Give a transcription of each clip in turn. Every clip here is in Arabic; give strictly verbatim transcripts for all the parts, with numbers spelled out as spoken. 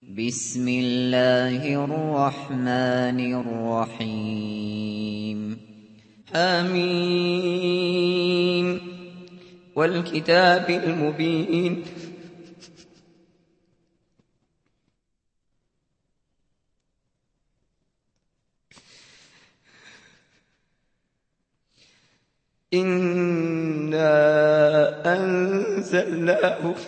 بسم الله الرحمن الرحيم آمين والكتاب المبين إنا أنزلناه في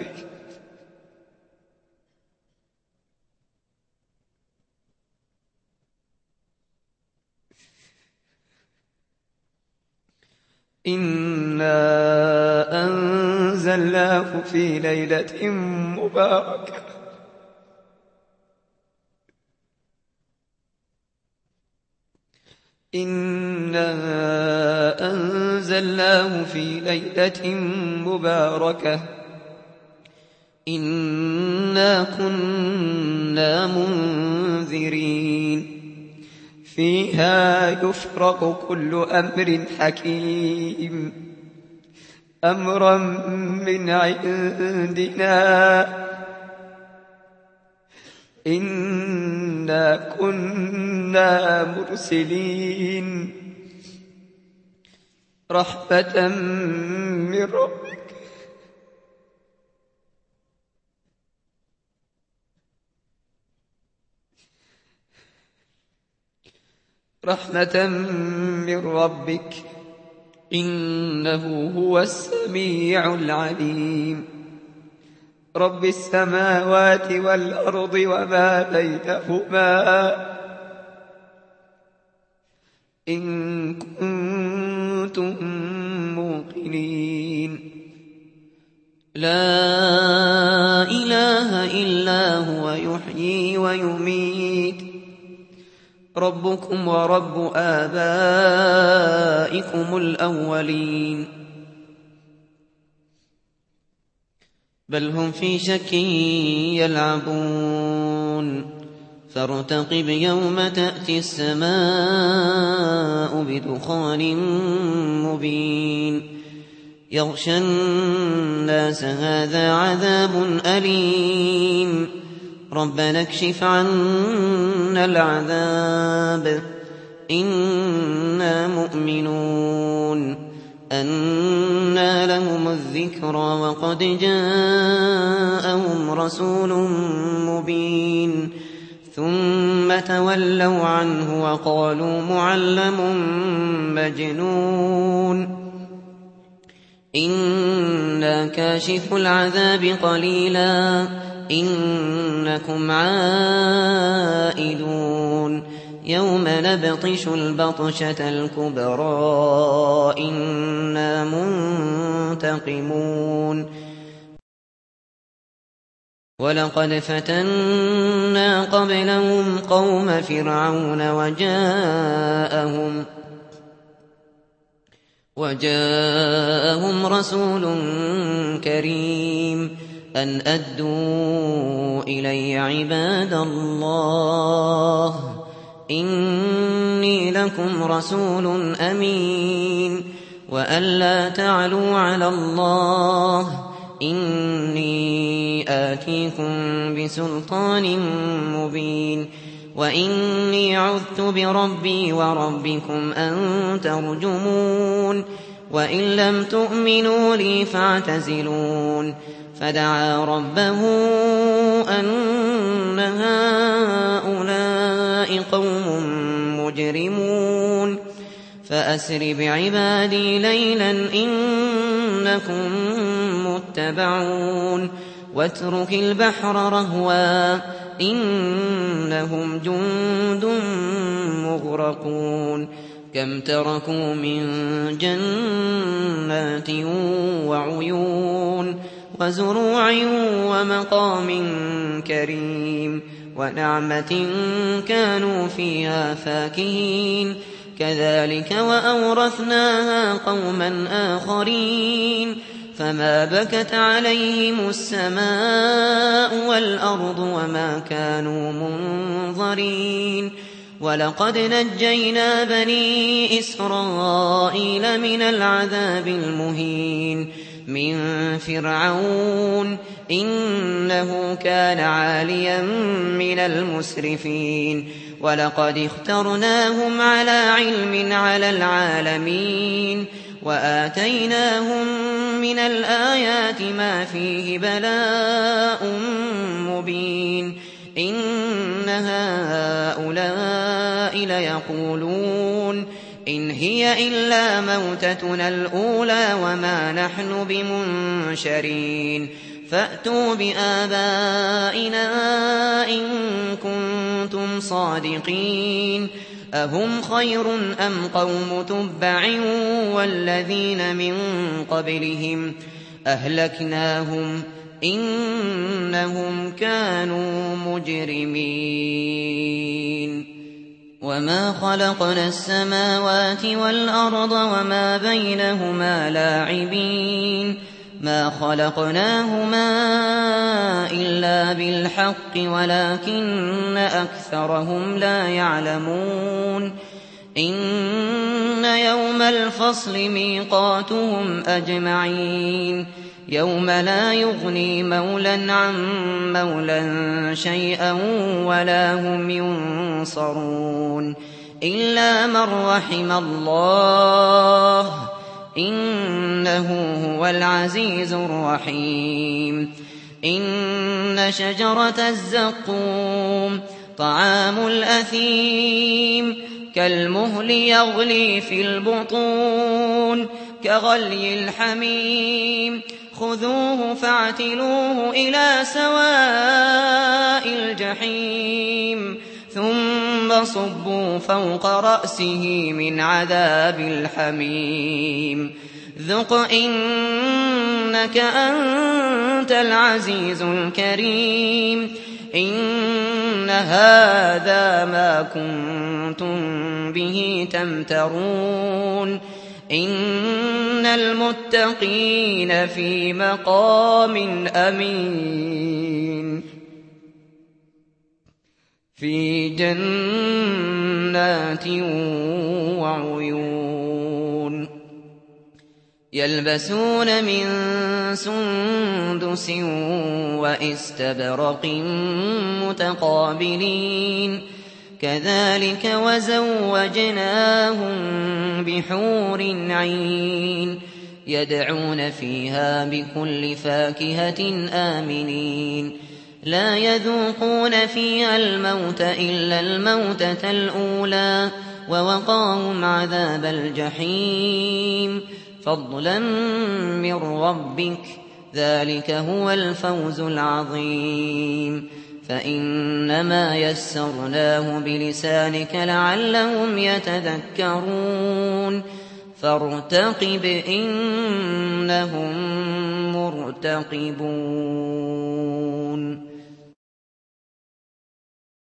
إنا أنزلناه في ليلة مباركة إنا أنزلناه في ليلة مباركة إنا كنا منذرين فيها يفرق كل أمر حكيم أمرا من عندنا إنا كنا مرسلين رحمة من ربك رحمة من ربك إنه هو السميع العليم رب السماوات والأرض وما بينهما إن كنتم موقنين لا إله إلا هو يحيي ويميت ربكم ورب آبائكم الأولين بل هم في شك يلعبون فارتقب يوم تأتي السماء بدخان مبين يغشى الناس هذا عذاب أليم ربنا اكشف عنا العذاب إنا مؤمنون أنى لهم الذكرى وقد جاءهم رسول مبين ثم تولوا عنه وقالوا معلم مجنون إنا كاشف العذاب قليلا إنكم عائدون يوم نبطش البطشة الكبرى إنا منتقمون ولقد فتنا قبلهم قوم فرعون وجاءهم وجاءهم رسول كريم أن أدوا إلي عباد الله إني لكم رسول أمين وأن لا تعلوا على الله إني آتيكم بسلطان مبين وإني عذت بربي وربكم أن ترجمون وإن لم تؤمنوا لي فاعتزلون فدعا ربه أن هؤلاء قوم مجرمون فأسر بعبادي ليلا إنكم متبعون واترك البحر رهوا إنهم جند مغرقون كم تركوا من جنات وعيون وزروع ومقام كريم ونعمة كانوا فيها فاكهين كذلك وأورثناها قوما آخرين فما بكت عليهم السماء والأرض وما كانوا منظرين ولقد نجينا بني إسرائيل من العذاب المهين من فرعون إنه كان عاليا من المسرفين ولقد اخترناهم على علم على العالمين وآتيناهم من الآيات ما فيه بلاء مبين إن هؤلاء ليقولون إن هي إلا موتتنا الأولى وما نحن بمنشرين فأتوا بآبائنا إن كنتم صادقين أهم خير أم قوم تبع والذين من قبلهم أهلكناهم إنهم كانوا مجرمين وما خلقنا السماوات والأرض وما بينهما لاعبين ما خلقناهما إلا بالحق ولكن أكثرهم لا يعلمون إن يوم الفصل ميقاتهم أجمعين يوم لا يغني مولى عن مولى شيئا ولا هم ينصرون إلا من رحم الله إنه هو العزيز الرحيم إن شجرة الزقوم طعام الأثيم كالمهل يغلي في البطون كغلي الحميم خذوه فاعتلوه إلى سواء الجحيم ثم صبوا فوق رأسه من عذاب الحميم ذق إنك أنت العزيز الكريم إن هذا ما كنتم به تمترون إن المتقين في مقام أمين في جنات وعيون يلبسون من سندس وإستبرق متقابلين كذلك وزوجناهم بحور عين يدعون فيها بكل فاكهة آمنين لا يذوقون فيها الموت إلا الموتة الأولى ووقاهم عذاب الجحيم فضلا من ربك ذلك هو الفوز العظيم فإنما يسرناه بلسانك لعلهم يتذكرون فارتقب إنهم مرتقبون